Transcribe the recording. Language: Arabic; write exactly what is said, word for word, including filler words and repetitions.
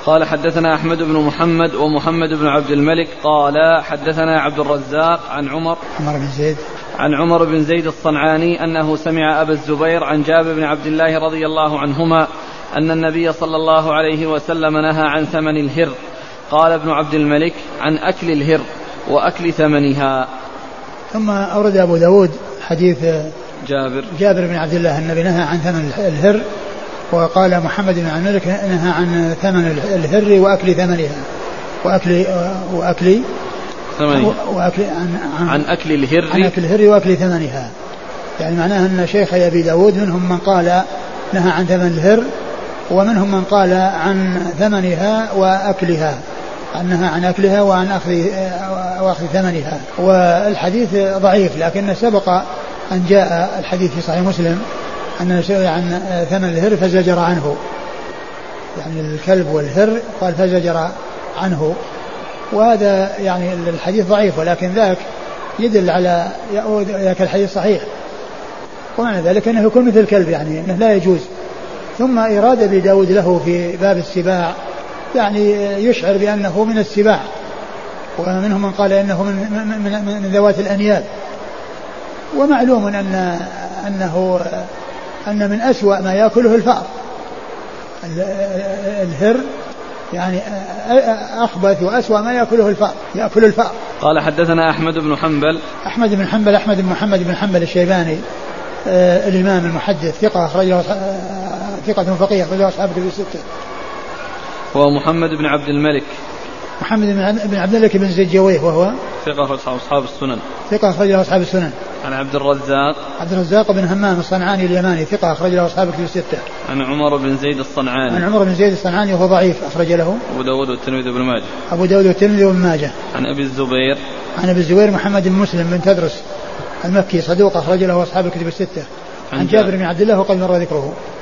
قال حدثنا أحمد بن محمد ومحمد بن عبد الملك قال حدثنا عبد الرزاق عن عمر عمر بن زيد عن عمر بن زيد الصنعاني أنه سمع أبا الزبير عن جابر بن عبد الله رضي الله عنهما أن النبي صلى الله عليه وسلم نهى عن ثمن الهر. قال ابن عبد الملك عن أكل الهر وأكل ثمنها. ثم أورد أبو داود حديث جابر جابر بن عبد الله النبي نهى عن ثمن الهر، وقال محمد بن عبد الملك نهى عن ثمن الهر وأكل ثمنها وأكل وأكل ثمنها وأكل عن, عن, عن أكل الهر عن أكل الهر وأكل ثمنها. يعني معناه أن شيخ أبي داود منهم من قال نهى عن ثمن الهر، ومنهم من قال عن ثمنها وأكلها، أنها عن أكلها وعن أخذ وأخذ ثمنها. والحديث ضعيف، لكن سبق أن جاء الحديث في صحيح مسلم أن سئل عن ثمن الهر فزجر عنه، يعني الكلب والهر قال فزجر عنه، وهذا يعني الحديث ضعيف، ولكن ذاك يدل على ذاك الحديث صحيح، ومعنى ذلك أنه يكون مثل الكلب، يعني أنه لا يجوز. ثم إراد أبي داود له في باب السباع يعني يشعر بأنه من السباع، ومنهم من قال إنه من, من, من, من ذوات الأنياب. ومعلوم أن أنه أن من أسوأ ما يأكله الفأر، الهر يعني أخبث وأسوأ ما يأكله الفأر، يأكل الفأر. قال حدثنا أحمد بن حنبل أحمد بن حنبل أحمد بن محمد بن حنبل الشيباني آه الإمام المحدث ثقة أخرجه ثقة فقيه أخرجه أصحاب الكتب الستة. ومحمد بن عبد الملك محمد بن عبد الملك بن زجويه وهو ثقة أخرجه أصحاب السنن ثقة أخرجه أصحاب السنن. عن عبد الرزاق عبد الرزاق بن همام الصنعاني اليماني ثقة أخرجه أصحاب الكتب الستة. عن عمر بن زيد الصنعاني عن عمر بن زيد الصنعاني وهو ضعيف أخرج له أبو داود والترمذي وابن ماجه أبو داود والترمذي وابن ماجه. عن أبي الزبير عن أبي الزبير محمد بن مسلم بن تدرس المكي صدوق أخرج له أصحاب الكتب الستة. عن جابر بن عبد الله وقد مر ذكره.